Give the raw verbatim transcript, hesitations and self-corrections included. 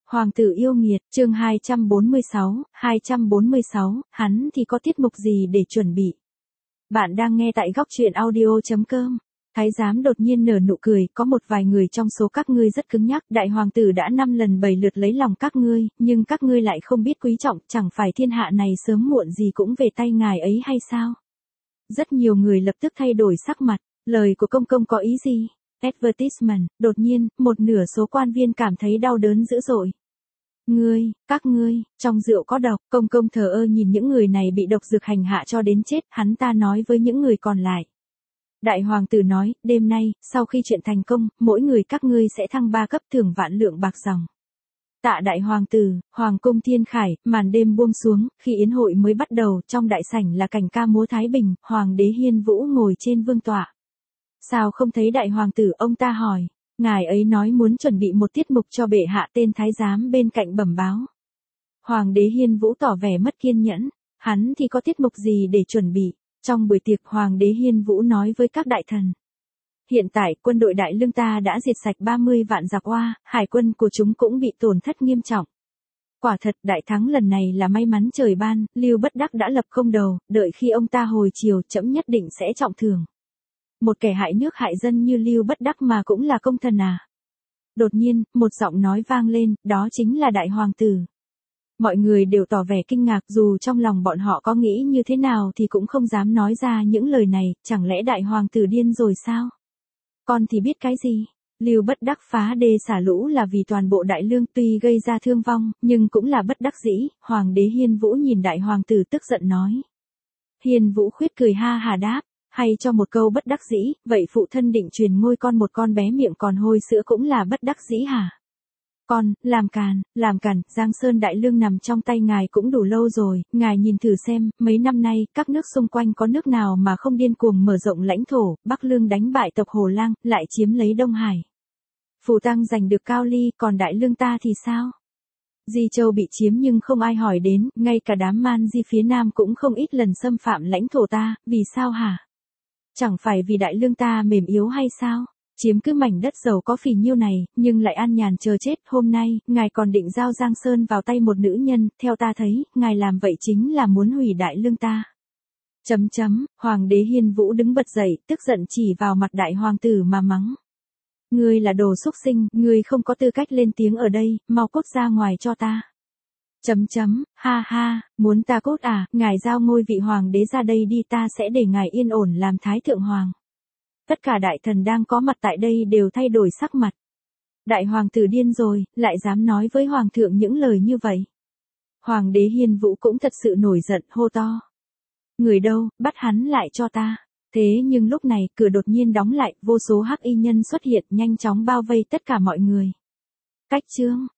Hoàng tử yêu nghiệt, chương hai trăm bốn mươi sáu, hai trăm bốn mươi sáu, hắn thì có tiết mục gì để chuẩn bị. Bạn đang nghe tại góc truyện audio chấm com. Thái giám đột nhiên nở nụ cười, có một vài người trong số các ngươi rất cứng nhắc, đại hoàng tử đã năm lần bảy lượt lấy lòng các ngươi, nhưng các ngươi lại không biết quý trọng, chẳng phải thiên hạ này sớm muộn gì cũng về tay ngài ấy hay sao? Rất nhiều người lập tức thay đổi sắc mặt, lời của công công có ý gì? Advertisement, đột nhiên, một nửa số quan viên cảm thấy đau đớn dữ dội. Ngươi, các ngươi, trong rượu có độc, công công thờ ơ nhìn những người này bị độc dược hành hạ cho đến chết, hắn ta nói với những người còn lại. Đại hoàng tử nói, đêm nay, sau khi chuyện thành công, mỗi người các ngươi sẽ thăng ba cấp thưởng vạn lượng bạc dòng. Tạ đại hoàng tử, hoàng cung thiên khải, màn đêm buông xuống, khi yến hội mới bắt đầu, trong đại sảnh là cảnh ca múa Thái Bình, hoàng đế Hiên Vũ ngồi trên vương tọa. Sao không thấy đại hoàng tử, ông ta hỏi. Ngài ấy nói muốn chuẩn bị một tiết mục cho bệ hạ, tên thái giám bên cạnh bẩm báo. Hoàng đế Hiên Vũ tỏ vẻ mất kiên nhẫn, hắn thì có tiết mục gì để chuẩn bị. Trong buổi tiệc, hoàng đế Hiên Vũ nói với các đại thần. Hiện tại, quân đội Đại Lương ta đã diệt sạch ba mươi vạn giặc oa, hải quân của chúng cũng bị tổn thất nghiêm trọng. Quả thật, đại thắng lần này là may mắn trời ban, Lưu Bất Đắc đã lập công đầu, đợi khi ông ta hồi chiều, trẫm nhất định sẽ trọng thưởng. Một kẻ hại nước hại dân như Lưu Bất Đắc mà cũng là công thần à? Đột nhiên, một giọng nói vang lên, đó chính là đại hoàng tử. Mọi người đều tỏ vẻ kinh ngạc, dù trong lòng bọn họ có nghĩ như thế nào thì cũng không dám nói ra những lời này, chẳng lẽ đại hoàng tử điên rồi sao? Con thì biết cái gì? Lưu Bất Đắc phá đê xả lũ là vì toàn bộ Đại Lương, tuy gây ra thương vong, nhưng cũng là bất đắc dĩ. Hoàng đế Hiên Vũ nhìn đại hoàng tử tức giận nói. Hiên Vũ khuyết cười ha hà đáp. Hay cho một câu bất đắc dĩ, vậy phụ thân định truyền ngôi con một con bé miệng còn hôi sữa cũng là bất đắc dĩ hả? Con, làm càn, làm càn, Giang Sơn Đại Lương nằm trong tay ngài cũng đủ lâu rồi, ngài nhìn thử xem, mấy năm nay, các nước xung quanh có nước nào mà không điên cuồng mở rộng lãnh thổ, Bắc Lương đánh bại tộc Hồ Lang, lại chiếm lấy Đông Hải. Phù Tăng giành được Cao Ly, còn Đại Lương ta thì sao? Di Châu bị chiếm nhưng không ai hỏi đến, ngay cả đám Man Di phía Nam cũng không ít lần xâm phạm lãnh thổ ta, vì sao hả? Chẳng phải vì Đại Lương ta mềm yếu hay sao? Chiếm cứ mảnh đất giàu có phì nhiêu này, nhưng lại an nhàn chờ chết. Hôm nay, ngài còn định giao Giang Sơn vào tay một nữ nhân, theo ta thấy, ngài làm vậy chính là muốn hủy Đại Lương ta. Chấm chấm, hoàng đế Hiên Vũ đứng bật dậy, tức giận chỉ vào mặt đại hoàng tử mà mắng. Ngươi là đồ xúc sinh, ngươi không có tư cách lên tiếng ở đây, mau cút ra ngoài cho ta. Chấm chấm, ha ha, muốn ta cốt à, ngài giao ngôi vị hoàng đế ra đây đi, ta sẽ để ngài yên ổn làm thái thượng hoàng. Tất cả đại thần đang có mặt tại đây đều thay đổi sắc mặt. Đại hoàng tử điên rồi, lại dám nói với hoàng thượng những lời như vậy. Hoàng đế Hiên Vũ cũng thật sự nổi giận, hô to. Người đâu, bắt hắn lại cho ta. Thế nhưng lúc này, cửa đột nhiên đóng lại, vô số hắc y nhân xuất hiện nhanh chóng bao vây tất cả mọi người. Cách chương.